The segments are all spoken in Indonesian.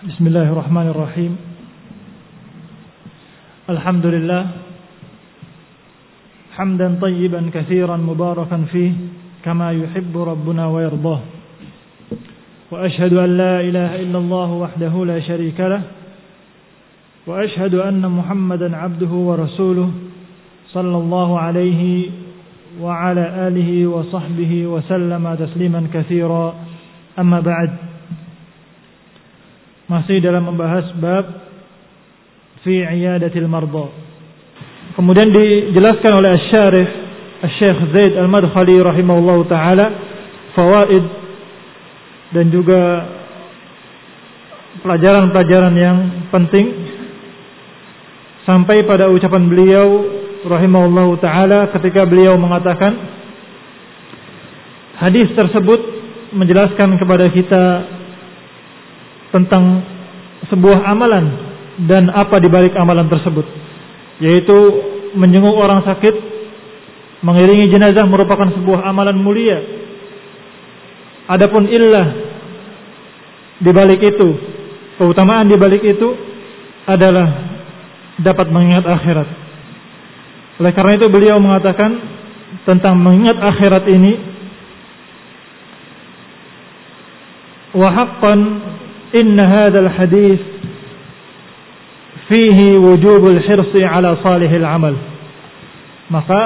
Bismillahirrahmanirrahim. Alhamdulillah hamdan tayyiban katsiran mubarakan fih kama yuhibbu rabbuna wa yardah. Wa ashhadu an la ilaha illallah wahdahu la syarika lah wa ashhadu anna Muhammadan abduhu wa rasuluh sallallahu alaihi wa ala alihi wa sahbihi wa sallama tasliman katsira. Amma ba'd. Masih dalam membahas bab fi iyadatil marda. Kemudian dijelaskan oleh asy-syarih Asy-Syaikh Zaid Al-Madkhali rahimahullahu taala fawaid dan juga pelajaran-pelajaran yang penting sampai pada ucapan beliau rahimahullahu taala ketika beliau mengatakan hadis tersebut menjelaskan kepada kita tentang sebuah amalan dan apa di balik amalan tersebut, yaitu menjenguk orang sakit, mengiringi jenazah merupakan sebuah amalan mulia. Adapun illah di balik itu, keutamaan di balik itu adalah dapat mengingat akhirat. Oleh karena itu beliau mengatakan tentang mengingat akhirat ini, wa haqqan inna hadzal hadis fihi wujubul hirsi ala salihil amal. Maka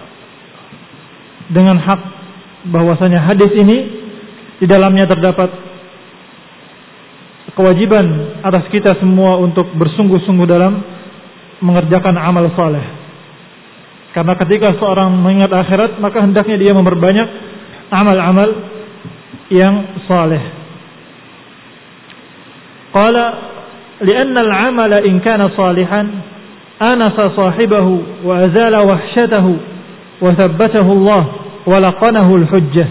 dengan hak bahwasanya hadis ini di dalamnya terdapat kewajiban atas kita semua untuk bersungguh-sungguh dalam mengerjakan amal saleh. Karena ketika seorang mengingat akhirat, maka hendaknya dia memperbanyak amal-amal yang saleh. Qala li'anna al-'amala in kana salihan anasa sahibahu wa azala wahsyatahu wa thabbatahu Allah wa laqanahu al-hujjah.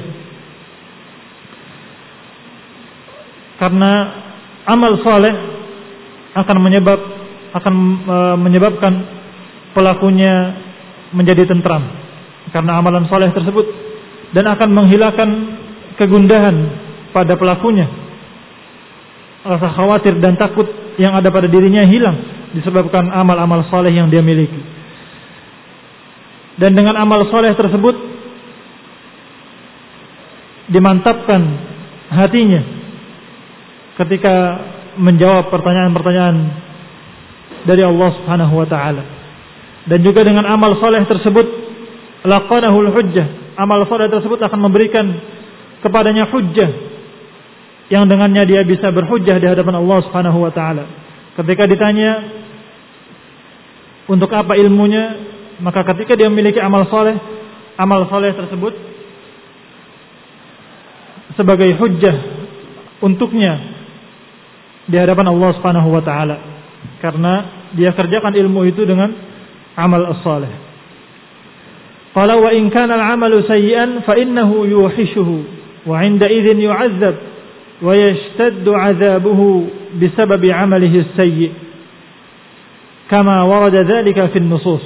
Karena amal saleh akan menyebabkan pelakunya menjadi tentram karena amalan saleh tersebut, dan akan menghilangkan kegundahan pada pelakunya. Rasa khawatir dan takut yang ada pada dirinya hilang disebabkan amal-amal saleh yang dia miliki. Dan dengan amal saleh tersebut dimantapkan hatinya ketika menjawab pertanyaan-pertanyaan dari Allah Subhanahu wa taala. Dan juga dengan amal saleh tersebut laqanahul hujjah, amal saleh tersebut akan memberikan kepadanya hujjah yang dengannya dia bisa berhujjah di hadapan Allah Subhanahu wa taala. Ketika ditanya untuk apa ilmunya, maka ketika dia memiliki amal saleh tersebut sebagai hujjah untuknya di hadapan Allah Subhanahu wa taala, karena dia kerjakan ilmu itu dengan amal as-salih. Qala wa in kana al-'amalu sayyi'an fa innahu yuhishuhu wa 'inda idzin yu'adzab wa yashtaddu 'adzabuhu bisababi 'amalihi as-sayyi' kama warada dzalika fi an-nusus.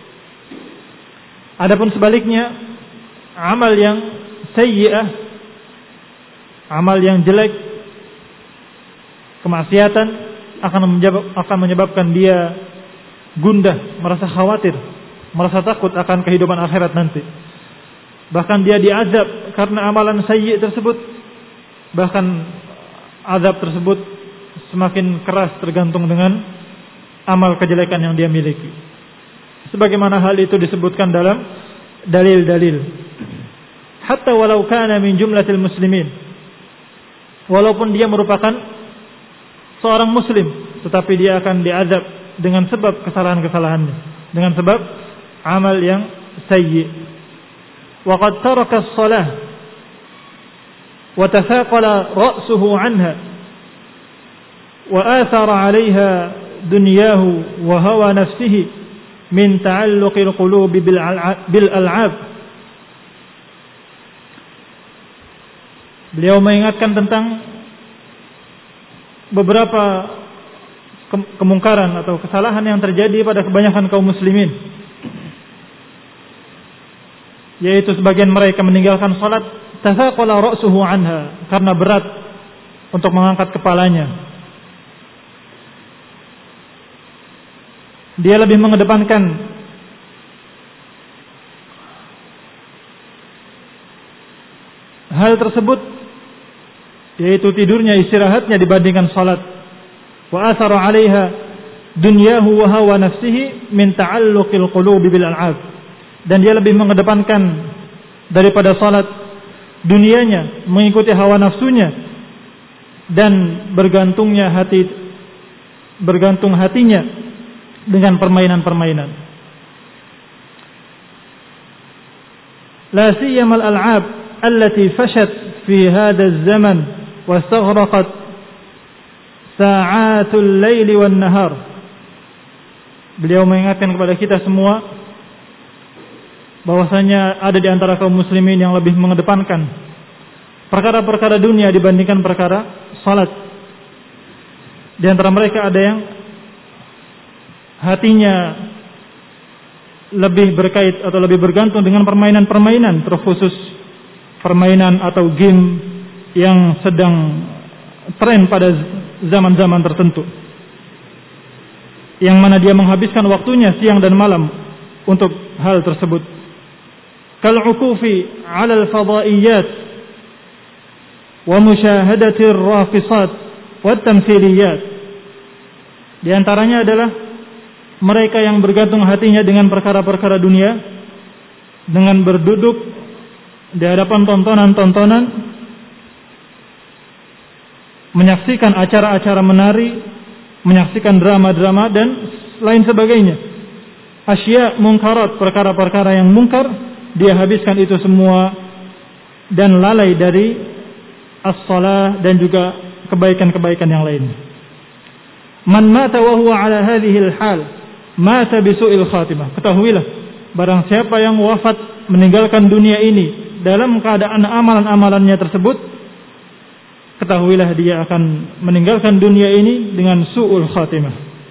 Adapun sebaliknya, amal yang sayyi'ah, amal yang jelek, kemaksiatan akan menyebabkan dia gundah, merasa khawatir, merasa takut akan kehidupan akhirat nanti. Bahkan dia diazab karena amalan sayyi' tersebut. Bahkan azab tersebut semakin keras tergantung dengan amal kejelekan yang dia miliki. Sebagaimana hal itu disebutkan dalam dalil-dalil. Hatta walau kana min jumlatil muslimin. Walaupun dia merupakan seorang muslim, tetapi dia akan diazab dengan sebab kesalahan-kesalahannya, dengan sebab amal yang sayyi'. Wa qad taraka as-shalah wa tafaqala ra'suhu 'anha wa athara 'alayha dunyahu wa hawa nafsihi min ta'alluqil qulubi bil al'ab. Beliau mengingatkan tentang beberapa kemungkaran atau kesalahan yang terjadi pada kebanyakan kaum muslimin, yaitu sebagian mereka meninggalkan salat tafaqala ra'suhu anha, karena berat untuk mengangkat kepalanya, dia lebih mengedepankan hal tersebut, yaitu tidurnya, istirahatnya dibandingkan salat. Wa athara 'alaiha dunyahu wa hawa nafsihi min ta'alluqil qulubi bil al'ab. Dan dia lebih mengedepankan daripada salat dunianya, mengikuti hawa nafsunya dan bergantung hatinya dengan permainan-permainan. La siyamal al'ab allati fashat fi hadha az-zaman wastaghraqat sa'atul laili wan nahar. Beliau mengingatkan kepada kita semua bahwasanya ada di antara kaum muslimin yang lebih mengedepankan perkara-perkara dunia dibandingkan perkara salat. Di antara mereka ada yang hatinya lebih berkait atau lebih bergantung dengan permainan-permainan, terkhusus permainan atau game yang sedang tren pada zaman-zaman tertentu, yang mana dia menghabiskan waktunya siang dan malam untuk hal tersebut. Kal'ukufi 'ala al-fadaiyat wa musyahadati ar-raqisat wa at-tamthiliyat. Di antaranya adalah mereka yang bergantung hatinya dengan perkara-perkara dunia, dengan berduduk di hadapan tontonan-tontonan, menyaksikan acara-acara menari, menyaksikan drama-drama dan lain sebagainya. Asya mungkarat, perkara-perkara yang mungkar, dia habiskan itu semua dan lalai dari as-salah dan juga kebaikan-kebaikan yang lain. Man mata wa huwa ala hadhihi al-hal mata bisu'il khatimah. Ketahuilah, barang siapa yang wafat meninggalkan dunia ini dalam keadaan amalan-amalannya tersebut, ketahuilah dia akan meninggalkan dunia ini dengan su'ul khatimah.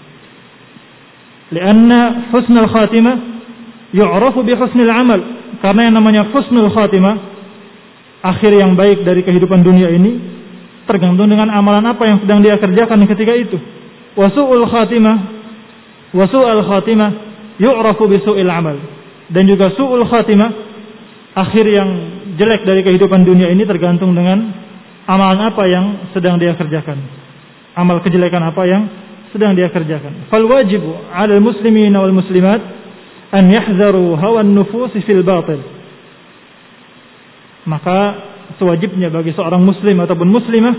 Lianna husnul khatimah yu'rafu bi husnil amal. Karena yang namanya husnul khatimah, akhir yang baik dari kehidupan dunia ini, tergantung dengan amalan apa yang sedang dia kerjakan ketika itu. Wa su'ul khatimah yu'rafu bi su'il amal. Dan juga su'ul khatimah, akhir yang jelek dari kehidupan dunia ini tergantung dengan amalan apa yang sedang dia kerjakan, amal kejelekan apa yang sedang dia kerjakan. Fal wajibu 'alal muslimina wal muslimat an yahzaru hawan nufus fil batil. Maka sewajibnya bagi seorang muslim ataupun muslimah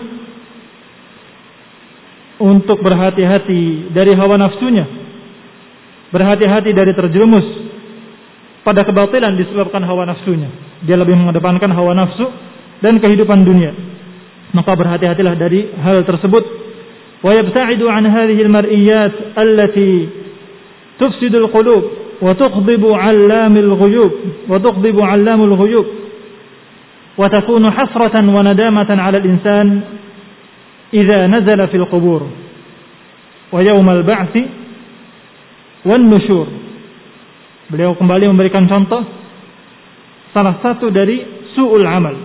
untuk berhati-hati dari hawa nafsunya, berhati-hati dari terjerumus pada kebatilan disebabkan hawa nafsunya. Dia lebih mengedepankan hawa nafsu dan kehidupan dunia. Maka berhati-hatilah dari hal tersebut. Wa yabta'idu an hadhihi al-mar'iyat allati tufsidu al-qulub wa tuqdibu 'allamil ghuyub wa tuqdibu 'allamul ghuyub wa takunu hasratan wa nadamatan 'ala al-insan idza nazala fil qubur wa yawm al-ba'ts wan nusyur. Beliau kembali memberikan contoh salah satu dari su'ul amal,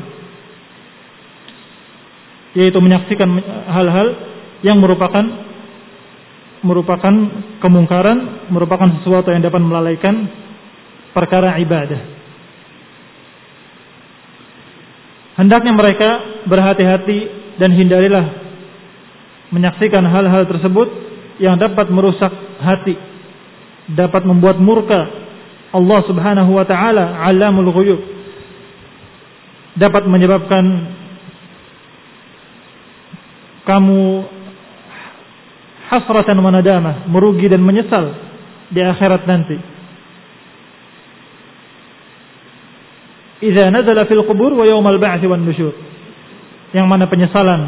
yaitu menyaksikan hal-hal yang merupakan kemungkaran, merupakan sesuatu yang dapat melalaikan perkara ibadah. Hendaknya mereka berhati-hati dan hindarilah menyaksikan hal-hal tersebut yang dapat merusak hati, dapat membuat murka Allah Subhanahu wa taala, Alamul Ghuyub, dapat menyebabkan kamu hasratan wa nadamah, merugi dan menyesal di akhirat nanti. Idza nazala fil qubur wa yaumal ba'ts wan nusyur. Yang mana penyesalan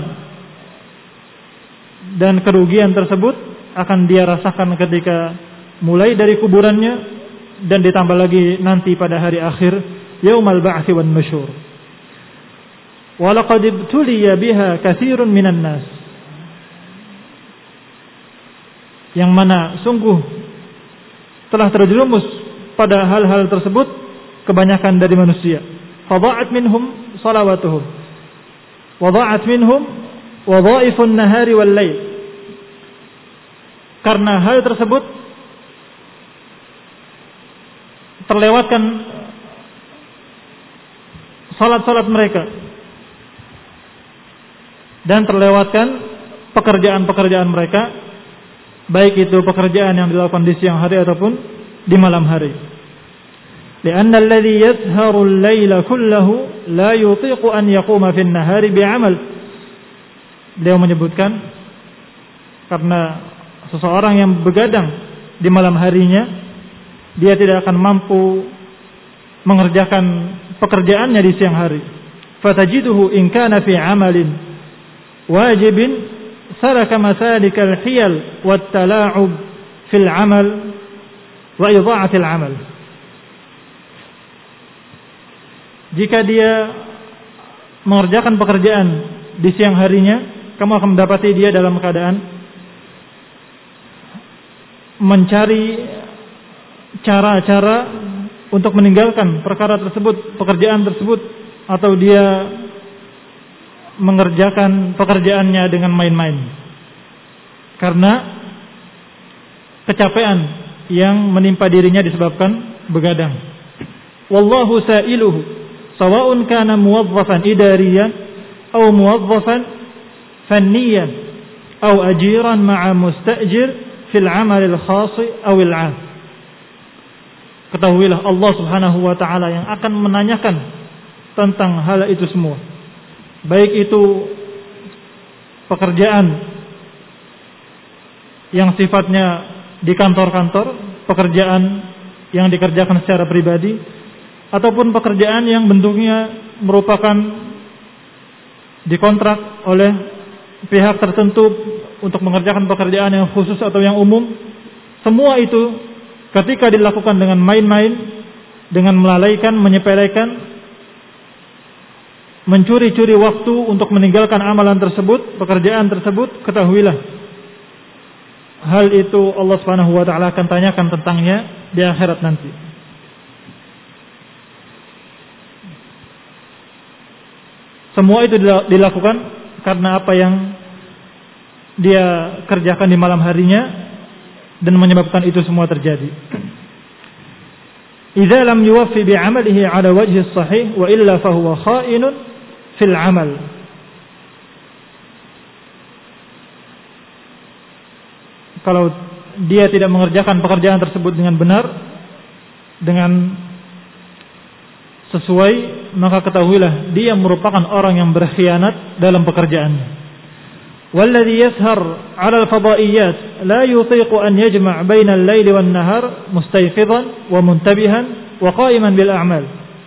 dan kerugian tersebut akan dia rasakan ketika mulai dari kuburannya dan ditambah lagi nanti pada hari akhir, yaumal ba'ts wan nusyur. Wa laqad ibtuliya biha katsirun minan nas. Yang mana sungguh telah terjerumus pada hal-hal tersebut kebanyakan dari manusia. Fadha'at minhum salawatuhum wa dha'at minhum wadha'ifun nahari wal lail. Karena hal tersebut terlewatkan salat-salat mereka dan terlewatkan pekerjaan-pekerjaan mereka, baik itu pekerjaan yang dilakukan di siang hari ataupun di malam hari. Lianna alladhi yasharu al-laila kullahu la yutiqu an yaquma fi an-nahari bi'amal. Beliau menyebutkan karena seseorang yang begadang di malam harinya, dia tidak akan mampu mengerjakan pekerjaannya di siang hari. Fatajiduhu in kana fi 'amalin wajibin saraka masalikal hiyal wat tala'ub fil 'amal wa idha'atil 'amal. Jika dia mengerjakan pekerjaan di siang harinya, kamu akan mendapati dia dalam keadaan mencari cara-cara untuk meninggalkan perkara tersebut, pekerjaan tersebut, atau dia mengerjakan pekerjaannya dengan main-main karena kecapean yang menimpa dirinya disebabkan begadang. Wallahu sa'iluhu sawa'un kana muwazzafan idariyan aw muwazzafan fanniyan aw ajiran ma'a musta'jir fil 'amal al-khas aw al-'am. Ketahuilah Allah Subhanahu wa taala yang akan menanyakan tentang hal itu semua. Baik itu pekerjaan yang sifatnya di kantor-kantor, pekerjaan yang dikerjakan secara pribadi, ataupun pekerjaan yang bentuknya merupakan dikontrak oleh pihak tertentu untuk mengerjakan pekerjaan yang khusus atau yang umum. Semua itu ketika dilakukan dengan main-main, dengan melalaikan, menyepelekan, mencuri-curi waktu untuk meninggalkan amalan tersebut, pekerjaan tersebut, ketahuilah hal itu Allah Subhanahu wa taala akan tanyakan tentangnya di akhirat nanti. Semua itu dilakukan karena apa yang dia kerjakan di malam harinya dan menyebabkan itu semua terjadi. Idza lam yuwaffi bi 'amalihi 'ala wajhi as-sahih wa illa fa huwa kha'inun fil 'amal. Kalau dia tidak mengerjakan pekerjaan tersebut dengan benar, dengan sesuai, maka ketahuilah dia merupakan orang yang berkhianat dalam pekerjaannya. Walladhi yashar 'ala al-fadaiyat la yutiqu an yajma' baina al-laili wan-nahar mustayqidan wa muntabihan wa qa'iman bil a'mal.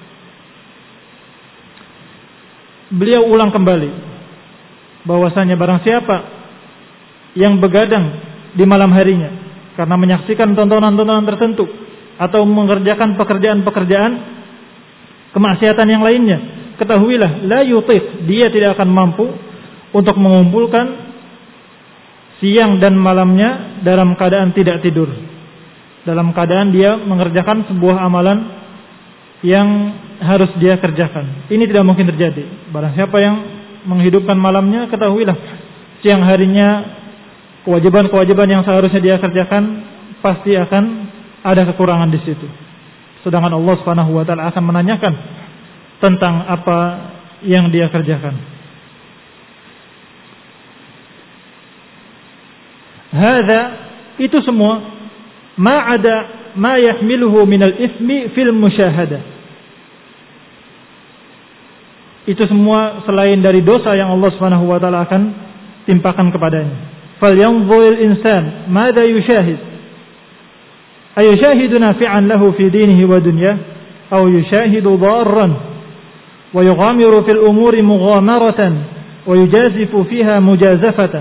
Beliau ulang kembali bahwasanya barang siapa yang begadang di malam harinya karena menyaksikan tontonan-tontonan tertentu atau mengerjakan pekerjaan-pekerjaan kemaksiatan yang lainnya, ketahuilah la yutiq, dia tidak akan mampu untuk mengumpulkan siang dan malamnya dalam keadaan tidak tidur, dalam keadaan dia mengerjakan sebuah amalan yang harus dia kerjakan. Ini tidak mungkin terjadi. Barang siapa yang menghidupkan malamnya, ketahuilah siang harinya kewajiban-kewajiban yang seharusnya dia kerjakan pasti akan ada kekurangan di situ. Sedangkan Allah Subhanahu wa taala akan menanyakan tentang apa yang dia kerjakan. Hadza, itu semua ma yahmiluhu minal ismi fil musyahadah. Itu semua selain dari dosa yang Allah Subhanahu wa taala akan timpakan kepadanya. Falyanzuril insan madza yushahid. Ayushahidu nafi'an lahu fi dinihi wa dunyah aw yushahidu darran wa yughamiru fil umuri mughamaratan wa yujazifu fiha mujazafatan.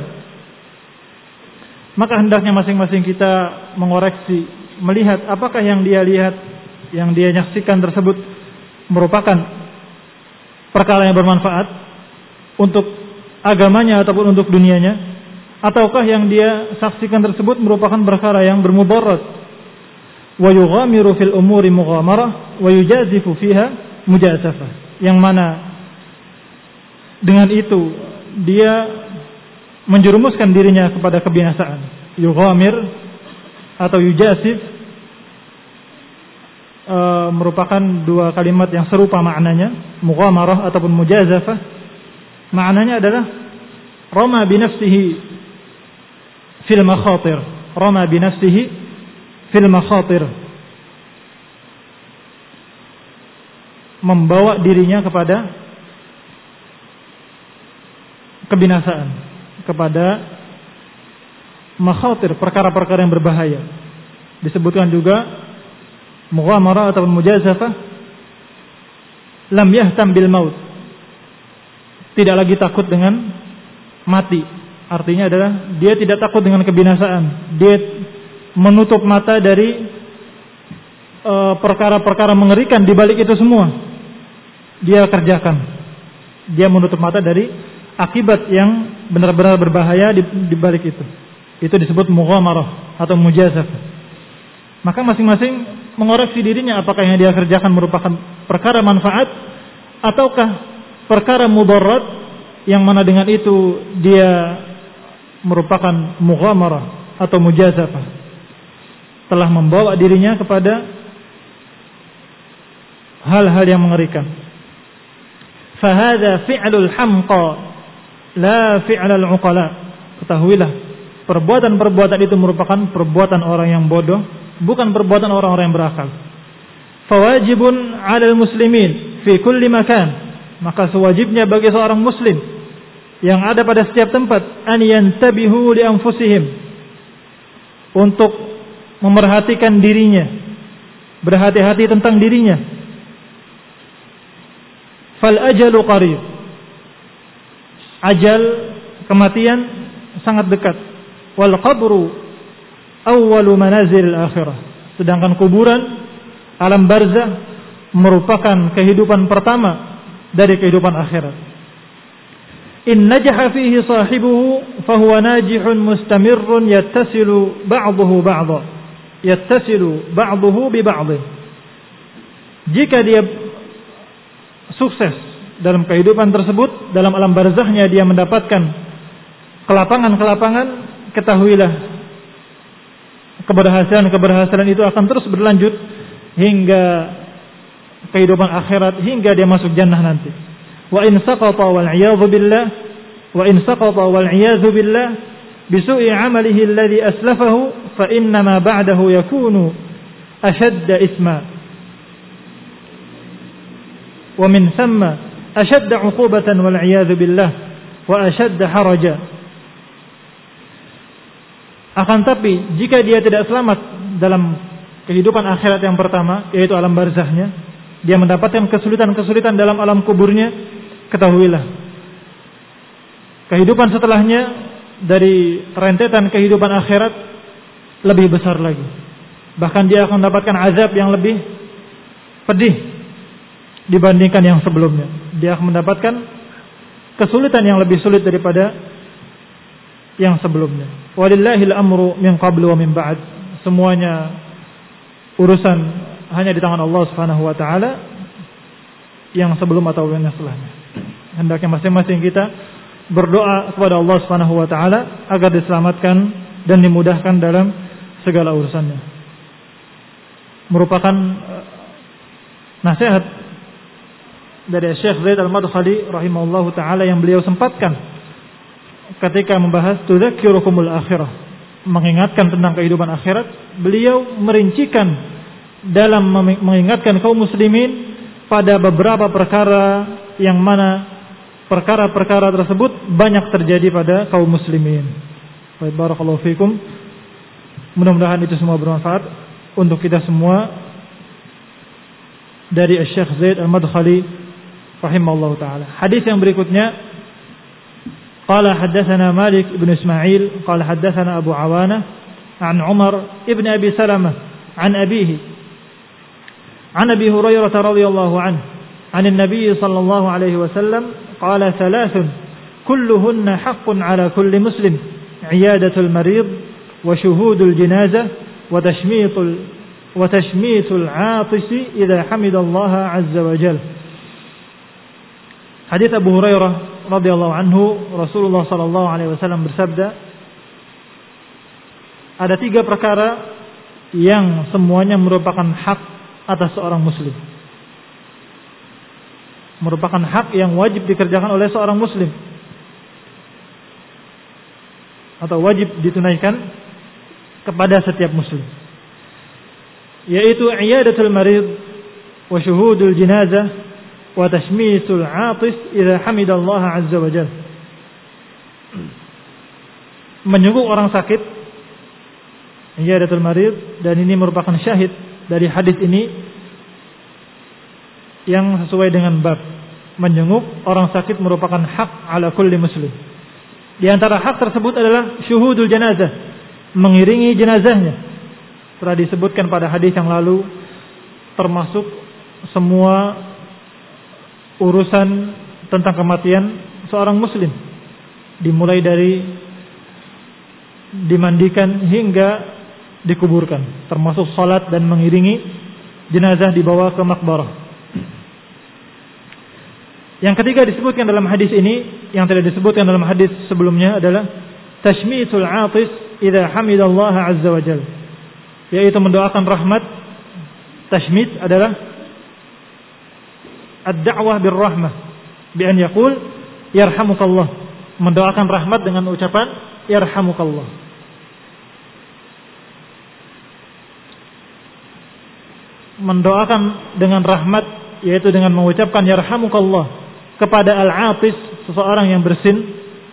Maka hendaknya masing-masing kita mengoreksi, melihat apakah yang dia lihat, yang dia nyaksikan tersebut merupakan perkara yang bermanfaat untuk agamanya ataupun untuk dunianya, ataukah yang dia saksikan tersebut merupakan perkara yang bermudarat. Wa yughamiru fil umuri mughamarah wa yujazifu fiha mujazafah, yang mana dengan itu dia menjerumuskan dirinya kepada kebinasaan. Yughamir atau yujazif merupakan dua kalimat yang serupa maknanya, mughamarah ataupun mujazafah. Maknanya adalah rama bi nafsihi fil makhatir. Rama bi nafsihi fil makhatir. Membawa dirinya kepada kebinasaan, kepada makhatir, perkara-perkara yang berbahaya. Disebutkan juga mughamarah atau mujazafah, lam yahtam bil maut, tidak lagi takut dengan mati. Artinya adalah dia tidak takut dengan kebinasaan, dia menutup mata dari perkara-perkara mengerikan di balik itu semua. Dia kerjakan, dia menutup mata dari akibat yang benar-benar berbahaya di balik itu. Itu disebut mughamarah atau mujazafah. Maka masing-masing mengoreksi dirinya, apakah yang dia kerjakan merupakan perkara manfaat ataukah perkara mudarat, yang mana dengan itu dia merupakan mughamarah atau mujazafah, telah membawa dirinya kepada hal-hal yang mengerikan. Fahadha fi'lul hamqa la fi'lal uqala. Ketahuilah, perbuatan-perbuatan itu merupakan perbuatan orang yang bodoh, bukan perbuatan orang-orang yang berakal. Fawajibun 'alal muslimin fi kulli makan. Maka sewajibnya bagi seorang muslim yang ada pada setiap tempat, an yantabihu li anfusihim, untuk memerhatikan dirinya, berhati-hati tentang dirinya. Fal ajalu qarib. Ajal, kematian sangat dekat. Wal qabru awwalu manazil akhirah. Sedangkan kuburan, alam barzah, merupakan kehidupan pertama dari kehidupan akhirat. In najaha fihi sahibuhu fahuwa najihun mustamirrun yattasilu ba'dahu ba'dha. Yattasilu ba'dahu bi ba'dhin. Jika dia sukses dalam kehidupan tersebut, dalam alam barzahnya dia mendapatkan kelapangan-kelapangan, ketahuilah keberhasilan itu akan terus berlanjut hingga kehidupan akhirat, hingga dia masuk jannah nanti. Wa in saqata wal iyadhu billah, wa in saqata wal iyadhu billah bisu'i 'amalihi alladhi aslafahu fa inna ma ba'dahu yakunu ashadda isma wa min thumma ashadda 'uqubatan wal iyadhu billah wa ashadda haraja. Akan tapi jika dia tidak selamat dalam kehidupan akhirat yang pertama, yaitu alam barzahnya, dia mendapatkan kesulitan-kesulitan dalam alam kuburnya, ketahuilah kehidupan setelahnya dari rentetan kehidupan akhirat lebih besar lagi. Bahkan dia akan mendapatkan azab yang lebih pedih dibandingkan yang sebelumnya. Dia akan mendapatkan kesulitan yang lebih sulit daripada yang sebelumnya. Walillahil amru min qablu wa min ba'd. Semuanya urusan hanya di tangan Allah Subhanahu wa taala, yang sebelum atau yang setelahnya. Hendaknya masing-masing kita berdoa kepada Allah Subhanahu wa taala agar diselamatkan dan dimudahkan dalam segala urusannya. Merupakan nasihat dari Syekh Zaid Al-Madkhali rahimahullahu taala yang beliau sempatkan ketika membahas tudzakirukumul akhirah, mengingatkan tentang kehidupan akhirat. Beliau merincikan dalam mengingatkan kaum muslimin pada beberapa perkara yang mana perkara-perkara tersebut banyak terjadi pada kaum muslimin. Baik, barakallahu fikum. Mudah-mudahan itu semua bermanfaat untuk kita semua. Dari Syekh Zaid Al-Madkhali rahimahullahu taala. Hadis yang berikutnya, qala haddatsana Malik ibn Ismail qala haddatsana Abu Awanah an Umar ibn Abi Salamah an abihi an Abi Hurairah radhiyallahu anhu an an-nabiy sallallahu alaihi wasallam qala thalathun kulluhunna haqqun ala kulli muslim iyadatul marid wa shuhudul janazah wa tashmitul 'atisi idza hamidallaha 'azza wa jalla. Hadis Abu Hurairah radhiyallahu anhu, Rasulullah sallallahu alaihi wasallam bersabda, ada 3 perkara yang semuanya merupakan hak atas seorang muslim. Merupakan hak yang wajib dikerjakan oleh seorang muslim, atau wajib ditunaikan kepada setiap muslim, yaitu iyadatul marid wa syuhudul jinazah wa tashmitul 'atis idza hamidallaha 'azza wa jalla. Menyungguh orang sakit, iyadatul marid, dan ini merupakan syahid dari hadis ini yang sesuai dengan bab. Menjenguk orang sakit merupakan hak ala kulli muslim. Di antara hak tersebut adalah syuhudul janazah, mengiringi jenazahnya. Telah disebutkan pada hadis yang lalu, termasuk semua urusan tentang kematian seorang muslim, dimulai dari dimandikan hingga dikuburkan, termasuk salat dan mengiringi jenazah dibawa ke makbarah. Yang ketiga disebutkan dalam hadis ini, yang tidak disebutkan dalam hadis sebelumnya, adalah tashmitul 'atis idza hamidallaha 'azza wa jalla, yaitu mendoakan rahmat. Tashmit adalah ad-da'wah bir-rahmah bi an yaqul yarhamukallah, mendoakan rahmat dengan ucapan yarhamukallah. Mendoakan dengan rahmat yaitu dengan mengucapkan yarhamukallah kepada al-'atis, seseorang yang bersin,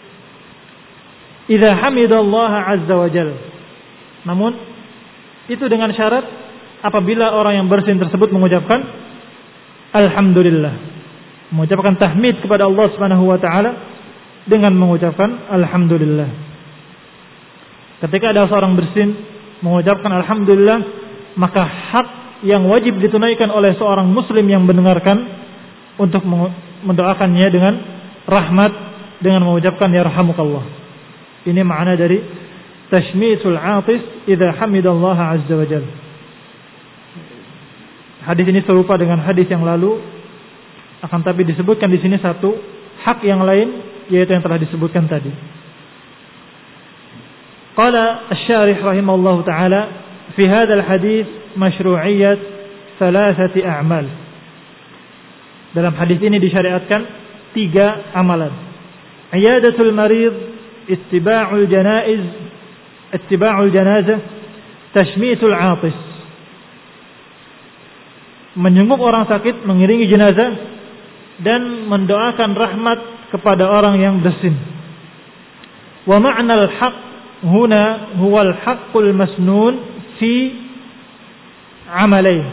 idza hamidallaha 'azza wa jalla. Namun itu dengan syarat apabila orang yang bersin tersebut mengucapkan alhamdulillah, mengucapkan tahmid kepada Allah Subhanahu wa taala dengan mengucapkan alhamdulillah. Ketika ada seorang bersin mengucapkan alhamdulillah, maka hak yang wajib ditunaikan oleh seorang muslim yang mendengarkan untuk mendoakannya dengan rahmat, dengan mengucapkan yarhamukallah. Ini makna dari tashmitul 'atis idza hamidallaha 'azza wa jalla. Hadis ini serupa dengan hadis yang lalu, akan tapi disebutkan di sini satu hak yang lain, yaitu yang telah disebutkan tadi. Qala asy-syarih rahimahullahu taala fi hadzal hadis masyru'iyyat thalathati a'mal. Dalam hadis ini disyariatkan 3 amalan. Iyadatul marid, ittiba'ul janazah, tashmitul 'atis. Menyungguh orang sakit, mengiringi jenazah, dan mendoakan rahmat kepada orang yang bersin. Wa ma'nal haqq huna huwal haqqul masnun fi amalain,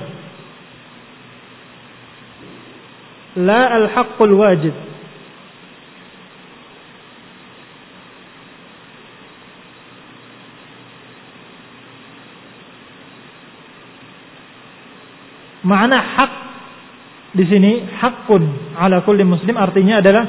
la al-haqqul wajib. Makna hak di sini, hakun ala kulli muslim, artinya adalah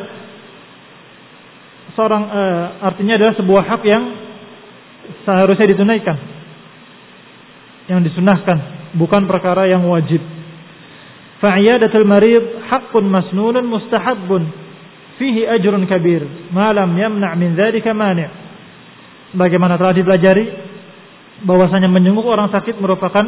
sebuah hak yang seharusnya ditunaikan, yang disunahkan, bukan perkara yang wajib. Fa'iyadatul marid haqqun masnunun mustahabbun fihi ajrun kabir ma lam yamna' min dzalika mani'. Bagaimana telah dipelajari bahwasanya menjenguk orang sakit merupakan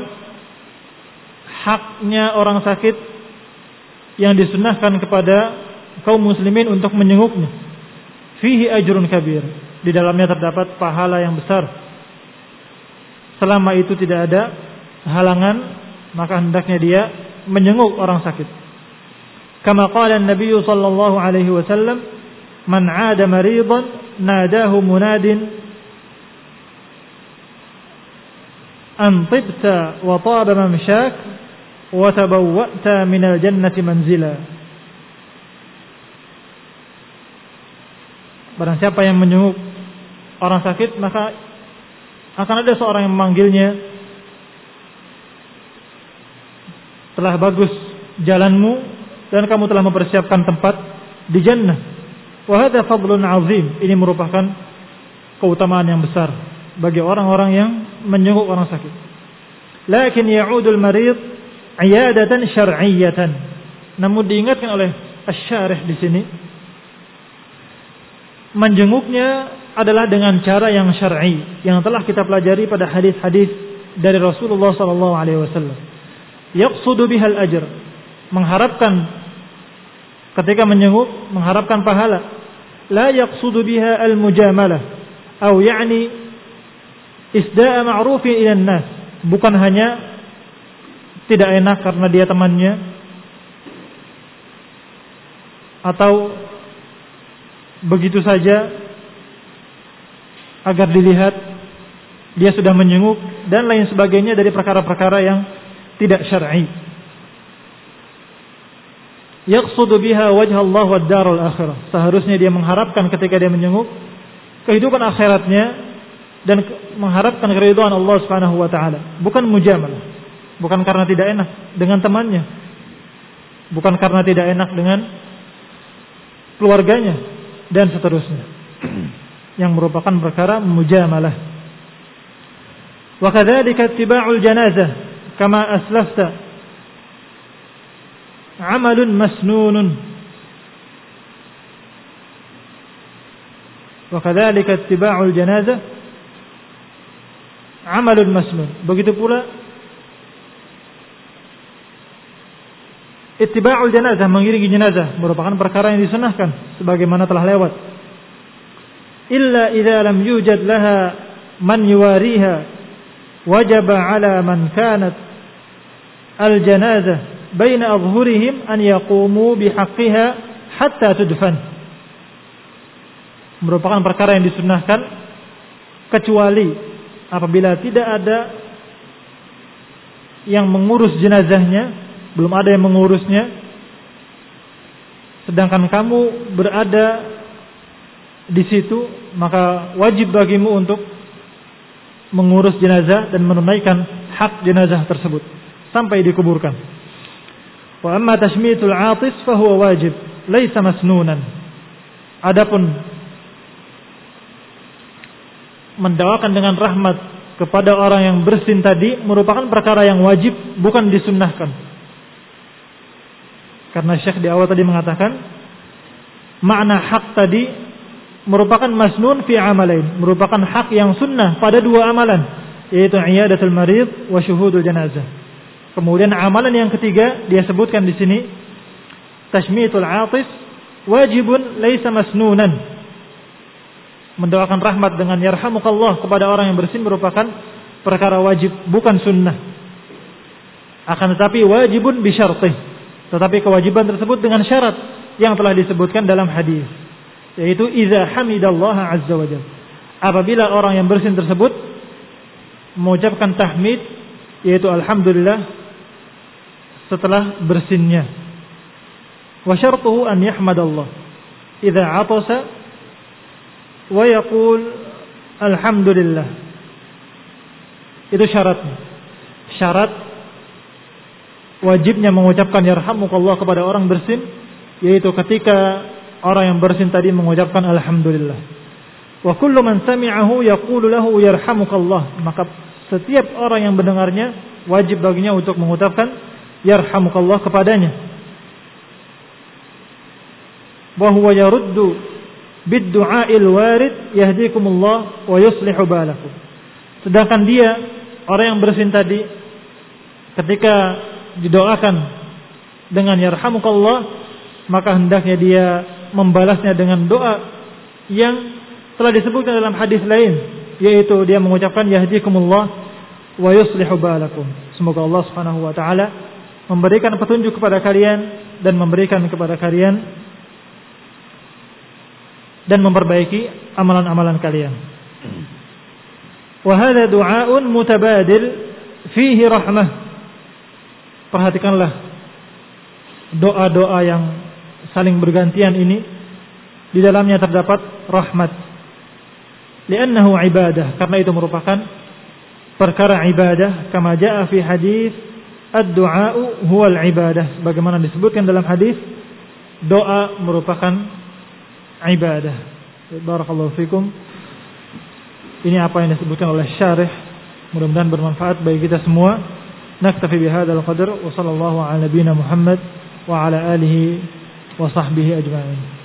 haknya orang sakit yang disunahkan kepada kaum muslimin untuk menjenguknya. Fihi ajrun kabir, di dalamnya terdapat pahala yang besar. Selama itu tidak ada halangan, maka hendaknya dia menjenguk orang sakit. Kama qala an-nabiy sallallahu alaihi wasallam, man 'ada maridan nadahu munadin an tibta wa taba mamsyak wa tabawwa'ta minal jannati manzila. Barang siapa yang menjenguk orang sakit, maka akan ada seorang yang memanggilnya, telah bagus jalanmu dan kamu telah mempersiapkan tempat di jannah. Wa hadza fadlun 'azim. Ini merupakan keutamaan yang besar bagi orang-orang yang menjenguk orang sakit. Lakin ya'udul marid 'iyadatan syar'iyyatan. Namun diingatkan oleh asy-syarih di sini, menjenguknya adalah dengan cara yang syar'i, yang telah kita pelajari pada hadis-hadis dari Rasulullah sallallahu alaihi wasallam. yaqsudu bihal ajr, mengharapkan ketika menyenguk mengharapkan pahala. La yaqsudu biha al-mujamalah atau yani isda'a ma'rufin ila an-nas, bukan hanya tidak enak karena dia temannya, atau begitu saja agar dilihat dia sudah menyenguk dan lain sebagainya dari perkara-perkara yang tidak syar'i. Yaqsudu biha wajh Allah wad darul akhirah, seharusnya dia mengharapkan ketika dia menyenguk kehidupan akhiratnya dan mengharapkan keridhaan Allah Subhanahu wa taala, bukan mujamalah, bukan karena tidak enak dengan temannya, bukan karena tidak enak dengan keluarganya dan seterusnya, yang merupakan perkara mujamalah. Wa kadzalika ittiba'ul janazah kama aslafta amalun masnunun. Wa kadzalika ittiba'ul janazah amalun masnun. Begitu pula ittiba'ul janazah, mengiringi jenazah, merupakan perkara yang disunahkan sebagaimana telah lewat. Illa idza lam yujad laha man yuwariha wajaba 'ala man kanat al-janazah baina adhhurihim an yaqumu bihaqqiha hatta tudfan. Merupakan perkara yang disunahkan kecuali apabila tidak ada yang mengurus jenazahnya, belum ada yang mengurusnya, sedangkan kamu berada di situ, maka wajib bagimu untuk mengurus jenazah dan menunaikan hak jenazah tersebut sampai dikuburkan. Wa amma tashmitul 'atis fa huwa wajib, laisa masnunan. Adapun mendoakan dengan rahmat kepada orang yang bersin tadi merupakan perkara yang wajib, bukan disunnahkan. Karena Syekh di awal tadi mengatakan makna hak tadi merupakan masnun fi amalain, merupakan hak yang sunnah pada dua amalan, yaitu iyadatul marid wa syuhudul janazah. Kemudian amalan yang ketiga dia sebutkan di sini tashmitul 'atis wajibun laisa masnunan. Mendoakan rahmat dengan yarhamukallah kepada orang yang bersin merupakan perkara wajib, bukan sunnah. Akan tetapi wajibun bi syartih, tetapi kewajiban tersebut dengan syarat yang telah disebutkan dalam hadis, yaitu idza hamidallaha azza wajalla, apabila orang yang bersin tersebut mengucapkan tahmid, yaitu alhamdulillah setelah bersinnya. Wa syartuhu an yahmadallah idza 'atasa wa yaqul alhamdulillah. Itu syaratnya. Syarat wajibnya mengucapkan yarhamukallah kepada orang bersin, yaitu ketika orang yang bersin tadi mengucapkan alhamdulillah. Wa kullu man sami'ahu yaqulu lahu yarhamukallah, maka setiap orang yang mendengarnya wajib baginya untuk mengucapkan yarhamukallah kepadanya. Wa huwa yaruddu bid-du'a'il warid yahdikumullah wa yuslihu balakum. Sedangkan dia, orang yang bersin tadi, ketika didoakan dengan yarhamukallah, maka hendaknya dia membalasnya dengan doa yang telah disebutkan dalam hadis lain, yaitu dia mengucapkan yahdikumullah wa yuslihu balakum. Semoga Allah Subhanahu wa taala memberikan petunjuk kepada kalian dan memberikan kepada kalian dan memperbaiki amalan-amalan kalian. Wa hadza du'aun mutabadil fihi rahmah. Perhatikanlah doa-doa yang saling bergantian ini, di dalamnya terdapat rahmat. Li'annahu ibadah, karena itu merupakan perkara ibadah, kama jaa fi hadis ad-du'a'u huwal ibadah, bagaimana disebutkan dalam hadis doa merupakan ibadah. Barakallahu fikum. Ini apa yang disebutkan oleh syarih, mudah-mudahan bermanfaat bagi kita semua. Naktafi bihadzal qadar wa sallallahu ala nabiyyina Muhammad wa ala alihi wa sahbihi ajma'in.